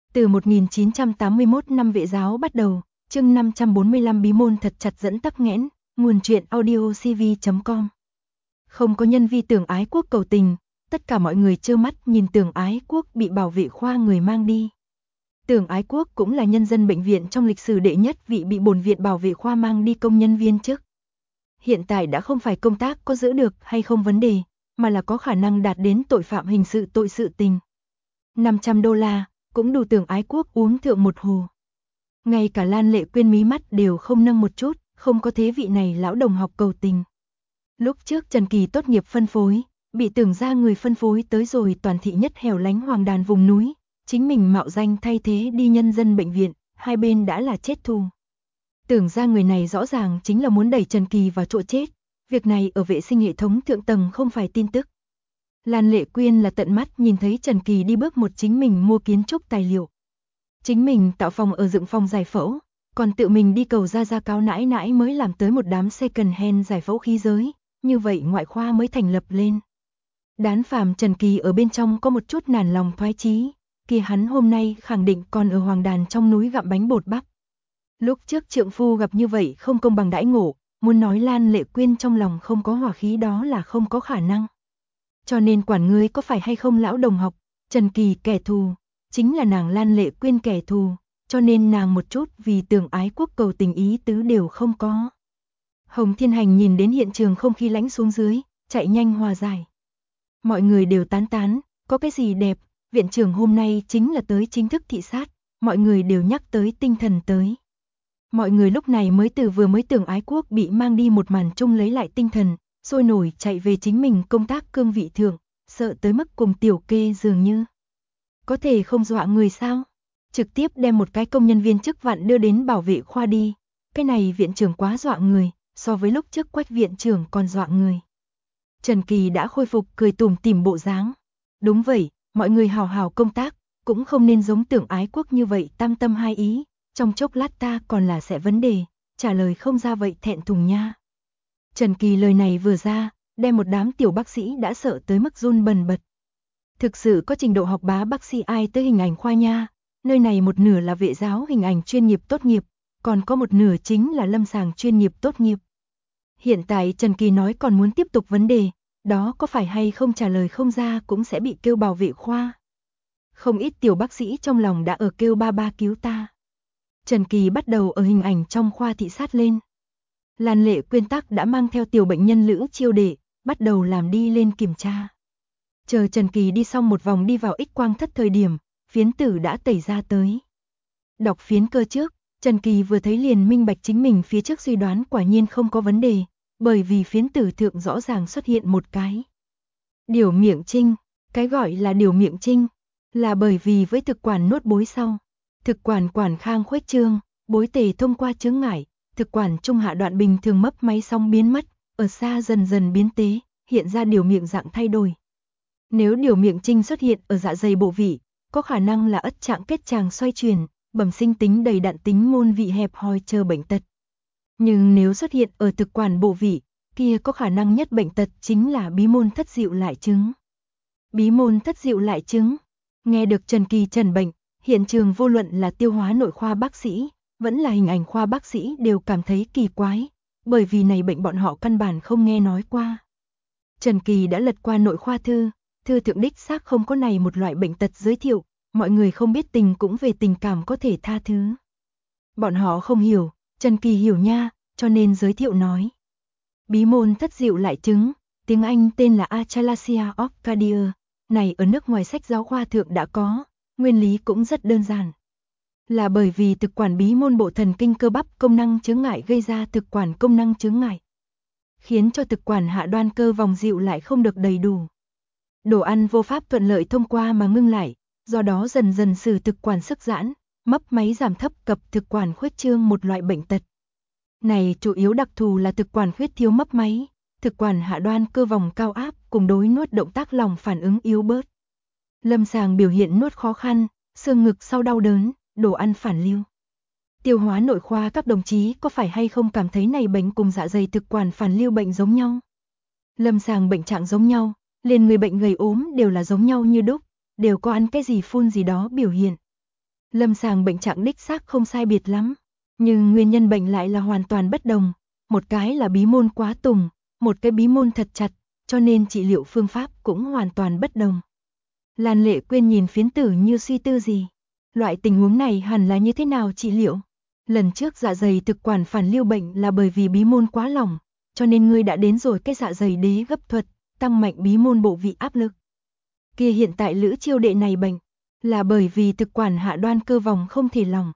Từ 1981 năm Vệ giáo bắt đầu, chương 545 bí môn thật chặt dẫn tắc nghẽn, nguồn truyện audio cv.com. Không có nhân vi Tưởng Ái Quốc cầu tình, tất cả mọi người trơ mắt nhìn Tưởng Ái Quốc bị bảo vệ khoa người mang đi. Tưởng Ái Quốc cũng là nhân dân bệnh viện trong lịch sử đệ nhất vị bị bổn viện bảo vệ khoa mang đi công nhân viên chức. Hiện tại đã không phải công tác có giữ được hay không vấn đề, mà là có khả năng đạt đến tội phạm hình sự tội sự tình. $500 cũng đủ Tưởng Ái Quốc uống thượng một hồ. Ngay cả Lan Lệ Quyên mí mắt đều không nâng một chút, không có thế vị này lão đồng học cầu tình. Lúc trước Trần Kỳ tốt nghiệp phân phối, bị Tưởng ra người phân phối tới rồi toàn thị nhất hẻo lánh Hoàng Đàn vùng núi, chính mình mạo danh thay thế đi nhân dân bệnh viện, hai bên đã là chết thù. Tưởng ra người này rõ ràng chính là muốn đẩy Trần Kỳ vào chỗ chết, việc này ở vệ sinh hệ thống thượng tầng không phải tin tức. Lan Lệ Quyên là tận mắt nhìn thấy Trần Kỳ đi bước một chính mình mua kiến trúc tài liệu. Chính mình tạo phòng ở dựng phòng giải phẫu, còn tự mình đi cầu ra cáo nãi nãi mới làm tới một đám second hand giải phẫu khí giới, như vậy ngoại khoa mới thành lập lên. Đán phàm Trần Kỳ ở bên trong có một chút nản lòng thoái chí, kia hắn hôm nay khẳng định còn ở Hoàng Đàn trong núi gặm bánh bột bắp. Lúc trước trượng phu gặp như vậy không công bằng đãi ngộ, muốn nói Lan Lệ Quyên trong lòng không có hỏa khí đó là không có khả năng. Cho nên quản ngươi có phải hay không lão đồng học, Trần Kỳ kẻ thù, chính là nàng Lan Lệ Quyên kẻ thù, cho nên nàng một chút vì Tưởng Ái Quốc cầu tình ý tứ đều không có. Hồng Thiên Hành nhìn đến hiện trường không khí lãnh xuống dưới, chạy nhanh hòa giải. Mọi người đều tán tán, có cái gì đẹp, viện trưởng hôm nay chính là tới chính thức thị sát, mọi người đều nhắc tới tinh thần tới. Mọi người lúc này mới từ vừa mới Tưởng Ái Quốc bị mang đi một màn chung lấy lại tinh thần, sôi nổi chạy về chính mình công tác cương vị thượng, sợ tới mức cùng tiểu kê dường như. Có thể không dọa người sao? Trực tiếp đem một cái công nhân viên chức vạn đưa đến bảo vệ khoa đi. Cái này viện trưởng quá dọa người, so với lúc trước Quách viện trưởng còn dọa người. Trần Kỳ đã khôi phục cười tủm tỉm bộ dáng. Đúng vậy, mọi người hào hào công tác, cũng không nên giống Tưởng Ái Quốc như vậy tam tâm hai ý, trong chốc lát ta còn là sẽ vấn đề, trả lời không ra vậy thẹn thùng nha. Trần Kỳ lời này vừa ra, đem một đám tiểu bác sĩ đã sợ tới mức run bần bật. Thực sự có trình độ học bá bác sĩ ai tới hình ảnh khoa nha, nơi này một nửa là vệ giáo hình ảnh chuyên nghiệp tốt nghiệp, còn có một nửa chính là lâm sàng chuyên nghiệp tốt nghiệp. Hiện tại Trần Kỳ nói còn muốn tiếp tục vấn đề, đó có phải hay không trả lời không ra cũng sẽ bị kêu bảo vệ khoa. Không ít tiểu bác sĩ trong lòng đã ở kêu ba ba cứu ta. Trần Kỳ bắt đầu ở hình ảnh trong khoa thị sát lên. Lan Lệ Quyên tắc đã mang theo tiểu bệnh nhân Lữ Chiêu Đệ, bắt đầu làm đi lên kiểm tra. Chờ Trần Kỳ đi xong một vòng đi vào X quang thất thời điểm, phiến tử đã tẩy ra tới. Đọc phiến cơ trước, Trần Kỳ vừa thấy liền minh bạch chính mình phía trước suy đoán quả nhiên không có vấn đề, bởi vì phiến tử thượng rõ ràng xuất hiện một cái điểu miệng trinh. Cái gọi là điểu miệng trinh là bởi vì với thực quản nuốt bối sau, thực quản quản khang khuếch trương, bối tề thông qua chướng ngại, thực quản trung hạ đoạn bình thường mấp máy xong biến mất, ở xa dần dần biến tế, hiện ra điểu miệng dạng thay đổi. Nếu điểu miệng trinh xuất hiện ở dạ dày bộ vị, có khả năng là ất trạng kết tràng xoay chuyển, bẩm sinh tính đầy đặn tính môn vị hẹp hòi chờ bệnh tật. Nhưng nếu xuất hiện ở thực quản bộ vị, kia có khả năng nhất bệnh tật chính là bí môn thất diệu lại chứng. Bí môn thất diệu lại chứng. Nghe được Trần Kỳ trần bệnh, hiện trường vô luận là tiêu hóa nội khoa bác sĩ, vẫn là hình ảnh khoa bác sĩ đều cảm thấy kỳ quái, bởi vì này bệnh bọn họ căn bản không nghe nói qua. Trần Kỳ đã lật qua nội khoa thư thượng đích xác không có này một loại bệnh tật giới thiệu, mọi người không biết tình cũng về tình cảm có thể tha thứ. Bọn họ không hiểu, Trần Kỳ hiểu nha, cho nên giới thiệu nói. Bí môn thất diệu lại chứng, tiếng Anh tên là Achalasia of Cardia, này ở nước ngoài sách giáo khoa thượng đã có, nguyên lý cũng rất đơn giản. Là bởi vì thực quản bí môn bộ thần kinh cơ bắp công năng chướng ngại gây ra thực quản công năng chướng ngại, khiến cho thực quản hạ đoan cơ vòng dịu lại không được đầy đủ. Đồ ăn vô pháp thuận lợi thông qua mà ngưng lại, do đó dần dần sử thực quản sức giãn, mấp máy giảm thấp cập thực quản khuyết trương một loại bệnh tật. Này chủ yếu đặc thù là thực quản khuyết thiếu mấp máy, thực quản hạ đoan cơ vòng cao áp cùng đối nuốt động tác lòng phản ứng yếu bớt. Lâm sàng biểu hiện nuốt khó khăn, xương ngực sau đau đớn, đồ ăn phản lưu. Tiêu hóa nội khoa các đồng chí có phải hay không cảm thấy này bệnh cùng dạ dày thực quản phản lưu bệnh giống nhau? Lâm sàng bệnh trạng giống nhau, liền người bệnh gầy ốm đều là giống nhau như đúc, đều có ăn cái gì phun gì đó biểu hiện. Lâm sàng bệnh trạng đích xác không sai biệt lắm, nhưng nguyên nhân bệnh lại là hoàn toàn bất đồng, một cái là bí môn quá tùng, một cái bí môn thật chặt, cho nên trị liệu phương pháp cũng hoàn toàn bất đồng. Lan Lệ Quyên nhìn phiến tử như suy tư gì. Loại tình huống này hẳn là như thế nào trị liệu? Lần trước dạ dày thực quản phản lưu bệnh là bởi vì bí môn quá lỏng, cho nên ngươi đã đến rồi cái dạ dày đế gấp thuật, tăng mạnh bí môn bộ vị áp lực. Kia hiện tại Lữ Chiêu đệ này bệnh, là bởi vì thực quản hạ đoan cơ vòng không thể lỏng.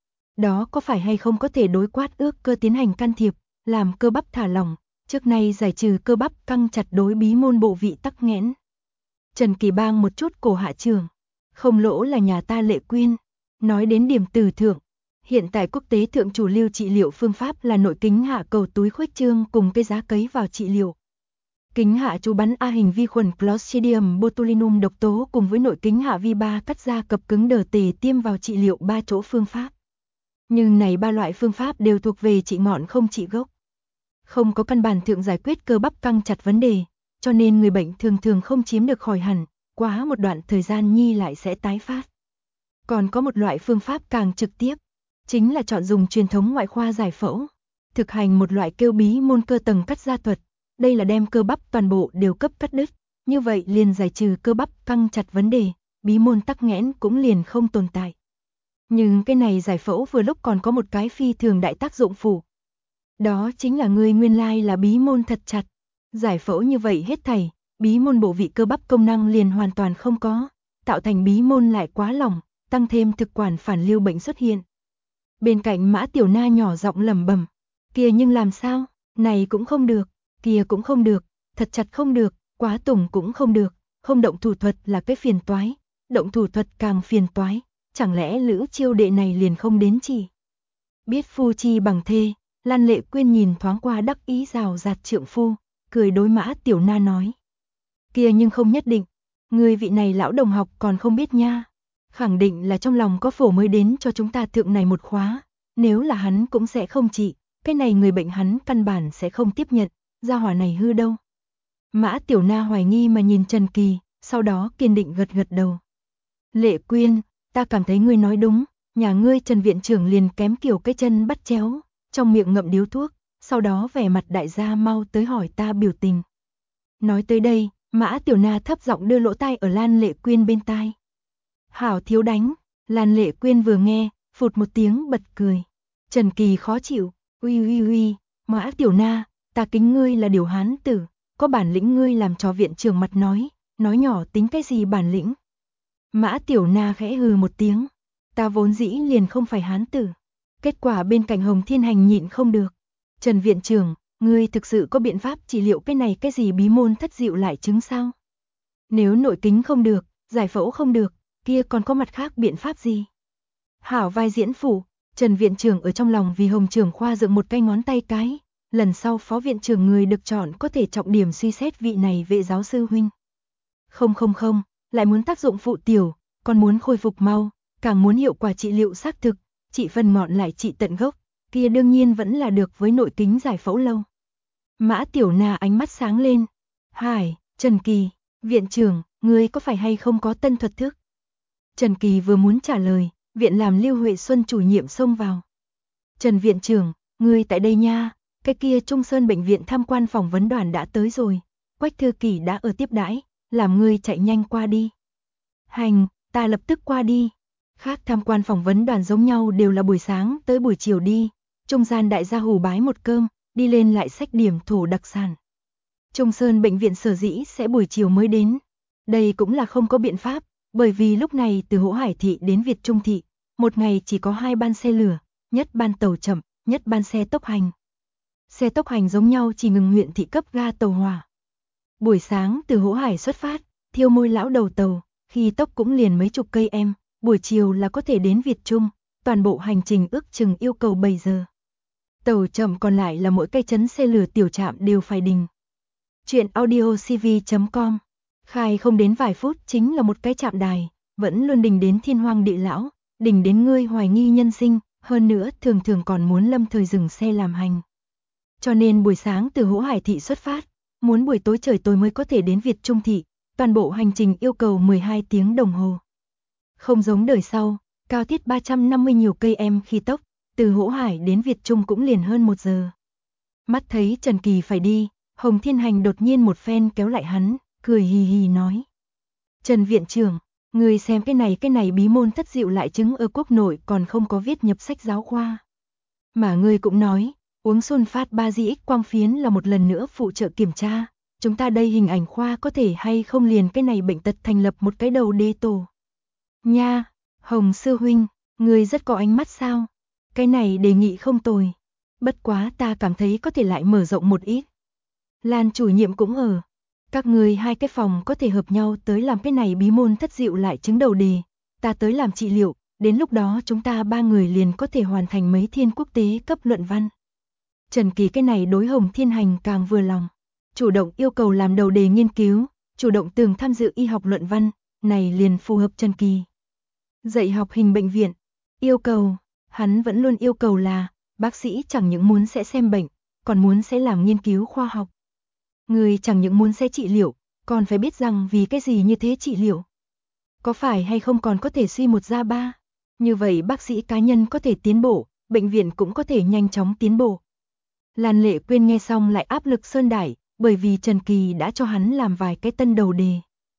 Đó có phải hay không có thể đối quát ước cơ tiến hành can thiệp, làm cơ bắp thả lỏng, trước nay giải trừ cơ bắp căng chặt đối bí môn bộ vị tắc nghẽn. Trần Kỳ bang một chút cổ hạ trường, không lỗ là nhà ta Lệ Quyên. Nói đến điểm từ thượng, hiện tại quốc tế thượng chủ lưu trị liệu phương pháp là nội kính hạ cầu túi khuếch trương cùng cái giá cấy vào trị liệu. Kính hạ chú bắn A hình vi khuẩn Clostridium botulinum độc tố cùng với nội kính hạ vi 3 cắt da cập cứng đờ tề tiêm vào trị liệu 3 chỗ phương pháp. Nhưng này 3 loại phương pháp đều thuộc về trị ngọn không trị gốc. Không có căn bản thượng giải quyết cơ bắp căng chặt vấn đề, cho nên người bệnh thường thường không chiếm được khỏi hẳn, quá một đoạn thời gian nhi lại sẽ tái phát. Còn có một loại phương pháp càng trực tiếp, chính là chọn dùng truyền thống ngoại khoa giải phẫu, thực hành một loại kêu bí môn cơ tầng cắt da thuật. Đây là đem cơ bắp toàn bộ đều cấp cắt đứt, như vậy liền giải trừ cơ bắp căng chặt vấn đề, bí môn tắc nghẽn cũng liền không tồn tại. Nhưng cái này giải phẫu vừa lúc còn có một cái phi thường đại tác dụng phụ. Đó chính là người nguyên lai là bí môn thật chặt. Giải phẫu như vậy hết thảy, bí môn bộ vị cơ bắp công năng liền hoàn toàn không có, tạo thành bí môn lại quá lỏng, tăng thêm thực quản phản lưu bệnh xuất hiện. Bên cạnh Mã Tiểu Na nhỏ giọng lẩm bẩm, kia nhưng làm sao, này cũng không được, kia cũng không được, thật chặt không được, quá tùng cũng không được, không động thủ thuật là cái phiền toái, động thủ thuật càng phiền toái, chẳng lẽ Lữ Chiêu đệ này liền không đến chỉ. Biết phu chi bằng thê, Lan Lệ Quyên nhìn thoáng qua đắc ý rào rạt trượng phu, cười đối Mã Tiểu Na nói. Kia nhưng không nhất định, người vị này lão đồng học còn không biết nha, khẳng định là trong lòng có phổ mới đến cho chúng ta thượng này một khóa, nếu là hắn cũng sẽ không trị, cái này người bệnh hắn căn bản sẽ không tiếp nhận, gia hỏa này hư đâu. Mã Tiểu Na hoài nghi mà nhìn Trần Kỳ, sau đó kiên định gật gật đầu. Lệ Quyên, ta cảm thấy ngươi nói đúng, nhà ngươi Trần viện trưởng liền kém kiểu cái chân bắt chéo, trong miệng ngậm điếu thuốc, sau đó vẻ mặt đại gia mau tới hỏi ta biểu tình. Nói tới đây, Mã Tiểu Na thấp giọng đưa lỗ tai ở Lan Lệ Quyên bên tai. Hảo thiếu đánh, Lan Lệ Quyên vừa nghe, phụt một tiếng bật cười. Trần Kỳ khó chịu, uy, Mã Tiểu Na, ta kính ngươi là điều hán tử, có bản lĩnh ngươi làm cho viện trưởng mặt nói nhỏ tính cái gì bản lĩnh. Mã Tiểu Na khẽ hừ một tiếng, ta vốn dĩ liền không phải hán tử. Kết quả bên cạnh Hồng Thiên Hành nhịn không được. Trần viện trưởng, ngươi thực sự có biện pháp trị liệu cái này cái gì bí môn thất diệu lại chứng sao? Nếu nội kính không được, giải phẫu không được, kia còn có mặt khác biện pháp gì? Hảo vai diễn phủ, Trần viện trưởng ở trong lòng vì Hồng trưởng khoa dựng một cái ngón tay cái, lần sau phó viện trưởng người được chọn có thể trọng điểm suy xét vị này vệ giáo sư huynh. Không, lại muốn tác dụng phụ tiểu, còn muốn khôi phục mau, càng muốn hiệu quả trị liệu xác thực, trị phần ngọn lại trị tận gốc, kia đương nhiên vẫn là được với nội kính giải phẫu lâu. Mã Tiểu Na ánh mắt sáng lên. Hải, Trần Kỳ, viện trưởng, ngươi có phải hay không có tân thuật thức? Trần Kỳ vừa muốn trả lời, viện làm Lưu Huệ Xuân chủ nhiệm xông vào. Trần viện trưởng, ngươi tại đây nha, cái kia Trung Sơn bệnh viện tham quan phỏng vấn đoàn đã tới rồi, Quách thư ký đã ở tiếp đãi, làm ngươi chạy nhanh qua đi. Hành, ta lập tức qua đi. Khác tham quan phỏng vấn đoàn giống nhau đều là buổi sáng tới buổi chiều đi, trung gian đại gia hủ bái một cơm, đi lên lại xách điểm thổ đặc sản. Trung Sơn bệnh viện sở dĩ sẽ buổi chiều mới đến. Đây cũng là không có biện pháp, bởi vì lúc này từ Hỗ Hải thị đến Việt Trung thị, một ngày chỉ có 2 ban xe lửa, nhất ban tàu chậm, nhất ban xe tốc hành. Xe tốc hành giống nhau chỉ ngừng huyện thị cấp ga tàu hỏa. Buổi sáng từ Hỗ Hải xuất phát, thiêu môi lão đầu tàu, khi tốc cũng liền mấy chục cây em, buổi chiều là có thể đến Việt Trung, toàn bộ hành trình ước chừng yêu cầu 7 giờ. Tàu chậm còn lại là mỗi cây trấn xe lửa tiểu trạm đều phải đình. Chuyện audiocv.com, khai không đến vài phút chính là một cái trạm đài, vẫn luôn đình đến thiên hoang địa lão, đình đến ngươi hoài nghi nhân sinh, hơn nữa thường thường còn muốn lâm thời dừng xe làm hành. Cho nên buổi sáng từ Hỗ Hải thị xuất phát, muốn buổi tối trời tối mới có thể đến Việt Trung thị, toàn bộ hành trình yêu cầu 12 tiếng đồng hồ. Không giống đời sau, Cao tiết 350 nhiều cây em khi tốc, từ Hỗ Hải đến Việt Trung cũng liền hơn 1 giờ. Mắt thấy Trần Kỳ phải đi, Hồng Thiên Hành đột nhiên một phen kéo lại hắn, cười hì hì nói. Trần viện trưởng, người xem cái này bí môn thất diệu lại chứng ở quốc nội còn không có viết nhập sách giáo khoa. Mà ngươi cũng nói, uống sunfat 3GX quang phiến là một lần nữa phụ trợ kiểm tra, chúng ta đây hình ảnh khoa có thể hay không liền cái này bệnh tật thành lập một cái đầu đề tổ. Nha, Hồng sư huynh, ngươi rất có ánh mắt sao? Cái này đề nghị không tồi. Bất quá ta cảm thấy có thể lại mở rộng một ít. Lan chủ nhiệm cũng ở. Các người hai cái phòng có thể hợp nhau tới làm cái này bí môn thất diệu lại chứng đầu đề. Ta tới làm trị liệu, đến lúc đó chúng ta 3 người liền có thể hoàn thành mấy thiên quốc tế cấp luận văn. Trần Kỳ cái này đối Hồng Thiên Hành càng vừa lòng. Chủ động yêu cầu làm đầu đề nghiên cứu, chủ động từng tham dự y học luận văn, này liền phù hợp Trần Kỳ. Dạy học hình bệnh viện, yêu cầu, hắn vẫn luôn yêu cầu là, bác sĩ chẳng những muốn sẽ xem bệnh, còn muốn sẽ làm nghiên cứu khoa học. Người chẳng những muốn sẽ trị liệu, còn phải biết rằng vì cái gì như thế trị liệu. Có phải hay không còn có thể suy một ra ba. Như vậy bác sĩ cá nhân có thể tiến bộ, bệnh viện cũng có thể nhanh chóng tiến bộ. Lan Lệ Quyên nghe xong lại áp lực sơn đại, bởi vì Trần Kỳ đã cho hắn làm vài cái tân đầu đề.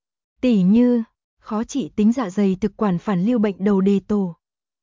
Tỉ như, khó trị tính dạ dày thực quản phản lưu bệnh đầu đề tổ.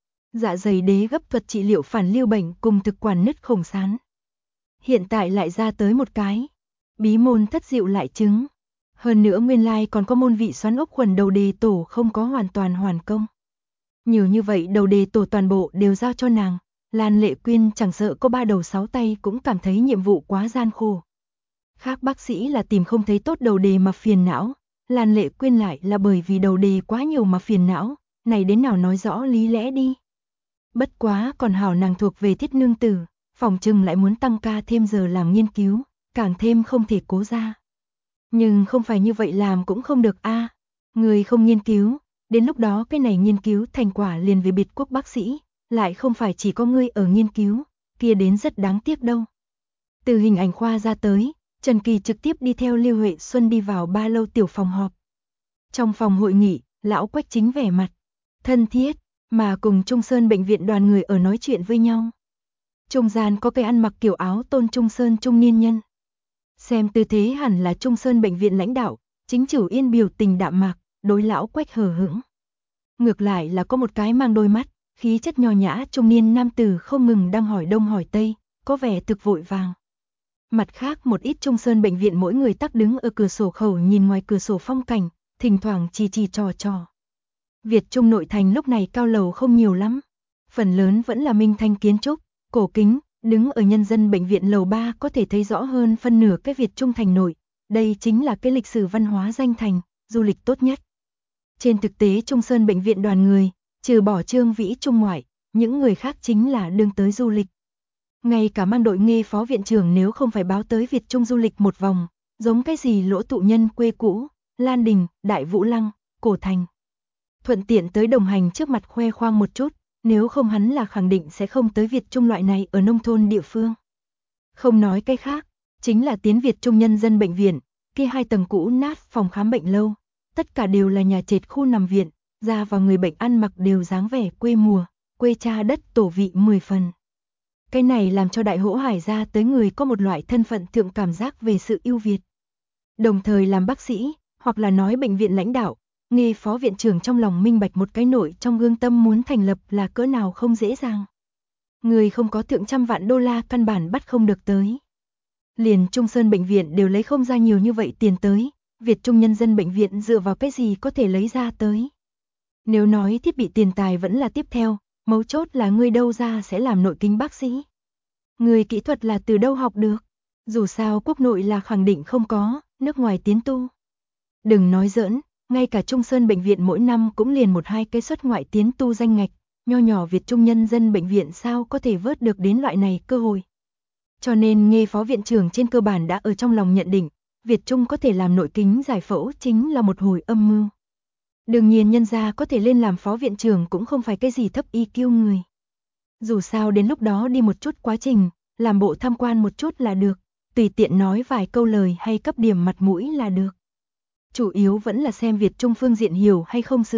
Dạ dày đế gấp thuật trị liệu phản lưu bệnh cùng thực quản nứt khổng sán. Hiện tại lại ra tới một cái. Bí môn thất diệu lại chứng. Hơn nữa nguyên lai còn có môn vị xoắn ốc khuẩn đầu đề tổ không có hoàn toàn hoàn công. Nhiều như vậy đầu đề tổ toàn bộ đều giao cho nàng. Lan Lệ Quyên chẳng sợ có 3 đầu 6 tay cũng cảm thấy nhiệm vụ quá gian khổ. Khác bác sĩ là tìm không thấy tốt đầu đề mà phiền não. Lan Lệ Quyên lại là bởi vì đầu đề quá nhiều mà phiền não. Này đến nào nói rõ lý lẽ đi. Bất quá còn hảo nàng thuộc về thiết nương tử, phòng trừng lại muốn tăng ca thêm giờ làm nghiên cứu, càng thêm không thể cố ra. Nhưng không phải như vậy làm cũng không được a. Người không nghiên cứu, đến lúc đó cái này nghiên cứu thành quả liền về biệt quốc bác sĩ, lại không phải chỉ có ngươi ở nghiên cứu, kia đến rất đáng tiếc đâu. Từ hình ảnh khoa ra tới, Trần Kỳ trực tiếp đi theo Lưu Huệ Xuân đi vào ba lâu tiểu phòng họp. Trong phòng hội nghị, lão Quách Chính vẻ mặt thân thiết, mà cùng Trung Sơn bệnh viện đoàn người ở nói chuyện với nhau. Trung gian có cái ăn mặc kiểu áo tôn Trung Sơn trung niên nhân. Xem tư thế hẳn là Trung Sơn bệnh viện lãnh đạo, chính chủ yên biểu tình đạm mạc, đối lão Quách hờ hững. Ngược lại là có một cái mang đôi mắt, khí chất nho nhã trung niên nam tử không ngừng đang hỏi đông hỏi tây, có vẻ thực vội vàng. Mặt khác một ít Trung Sơn bệnh viện mỗi người tắc đứng ở cửa sổ khẩu nhìn ngoài cửa sổ phong cảnh, thỉnh thoảng chi trò trò. Việt Trung nội thành lúc này cao lầu không nhiều lắm, phần lớn vẫn là minh thanh kiến trúc, cổ kính, đứng ở nhân dân bệnh viện lầu 3 có thể thấy rõ hơn phân nửa cái Việt Trung thành nội, đây chính là cái lịch sử văn hóa danh thành, du lịch tốt nhất. Trên thực tế Trung Sơn bệnh viện đoàn người, trừ bỏ Trương Vĩ Trung ngoại, những người khác chính là đương tới du lịch. Ngay cả mang đội nghe phó viện trưởng nếu không phải báo tới Việt Trung du lịch một vòng, giống cái gì Lỗ Tụ Nhân quê cũ, Lan Đình, Đại Vũ Lăng, Cổ Thành. Thuận tiện tới đồng hành trước mặt khoe khoang một chút, nếu không hắn là khẳng định sẽ không tới Việt Trung loại này ở nông thôn địa phương. Không nói cái khác, chính là tiến Việt Trung nhân dân bệnh viện, kia 2 tầng cũ nát phòng khám bệnh lâu, tất cả đều là nhà trệt khu nằm viện, ra vào người bệnh ăn mặc đều dáng vẻ quê mùa, quê cha đất tổ vị 10 phần. Cái này làm cho Đại Hỗ Hải ra tới người có một loại thân phận thượng cảm giác về sự ưu việt. Đồng thời làm bác sĩ, hoặc là nói bệnh viện lãnh đạo, nghe phó viện trưởng trong lòng minh bạch một cái nội trong gương tâm muốn thành lập là cỡ nào không dễ dàng. Người không có thượng trăm vạn đô la căn bản bắt không được tới. Liền Trung Sơn bệnh viện đều lấy không ra nhiều như vậy tiền tới, Việt Trung nhân dân bệnh viện dựa vào cái gì có thể lấy ra tới. Nếu nói thiết bị tiền tài vẫn là tiếp theo, mấu chốt là người đâu ra sẽ làm nội kinh bác sĩ. Người kỹ thuật là từ đâu học được, dù sao quốc nội là khẳng định không có, nước ngoài tiến tu. Đừng nói giỡn, ngay cả Trung Sơn bệnh viện mỗi năm cũng liền 1-2 cái xuất ngoại tiến tu danh ngạch, nho nhỏ Việt Trung nhân dân bệnh viện sao có thể vớt được đến loại này cơ hội. Cho nên nghe phó viện trưởng trên cơ bản đã ở trong lòng nhận định, Việt Trung có thể làm nội kính giải phẫu chính là một hồi âm mưu. Đương nhiên nhân gia có thể lên làm phó viện trưởng cũng không phải cái gì thấp IQ người. Dù sao đến lúc đó đi một chút quá trình, làm bộ tham quan một chút là được, tùy tiện nói vài câu lời hay cấp điểm mặt mũi là được. Chủ yếu vẫn là xem Việt Trung phương diện hiểu hay không sự,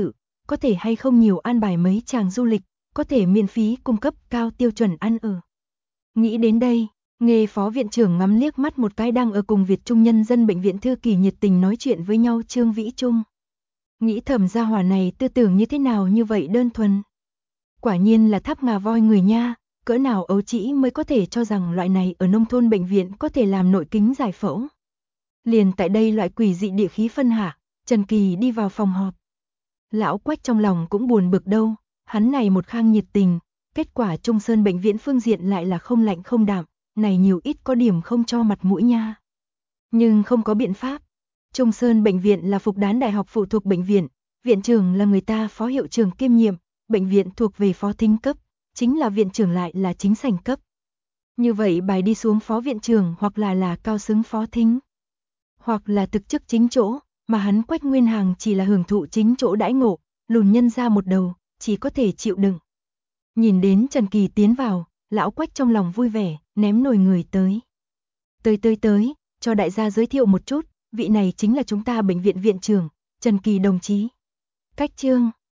có thể hay không nhiều an bài mấy chàng du lịch, có thể miễn phí cung cấp cao tiêu chuẩn ăn ở. Nghĩ đến đây, Nghê phó viện trưởng ngắm liếc mắt một cái đang ở cùng Việt Trung nhân dân bệnh viện thư kỳ nhiệt tình nói chuyện với nhau Trương Vĩ Trung. Nghĩ thầm gia hỏa này tư tưởng như thế nào như vậy đơn thuần. Quả nhiên là tháp ngà voi người nha, cỡ nào ấu trĩ mới có thể cho rằng loại này ở nông thôn bệnh viện có thể làm nội kính giải phẫu. Liền tại đây loại quỷ dị địa khí phân hạ, Trần Kỳ đi vào phòng họp. Lão Quách trong lòng cũng buồn bực đâu, hắn này một khang nhiệt tình, kết quả Trung Sơn bệnh viện phương diện lại là không lạnh không đạm, này nhiều ít có điểm không cho mặt mũi nha. Nhưng không có biện pháp. Trung Sơn bệnh viện là Phục Đán Đại học phụ thuộc bệnh viện, viện trưởng là người ta phó hiệu trưởng kiêm nhiệm, bệnh viện thuộc về phó thính cấp, chính là viện trưởng lại là chính sảnh cấp. Như vậy bài đi xuống phó viện trưởng hoặc là cao xứng phó thính, hoặc là thực chức chính chỗ, mà hắn Quách Nguyên Hằng chỉ là hưởng thụ chính chỗ đãi ngộ, lùn nhân ra một đầu, chỉ có thể chịu đựng. Nhìn đến Trần Kỳ tiến vào, lão Quách trong lòng vui vẻ, ném nồi người tới. Tới, cho đại gia giới thiệu một chút, vị này chính là chúng ta bệnh viện viện trưởng, Trần Kỳ đồng chí. Cách Trương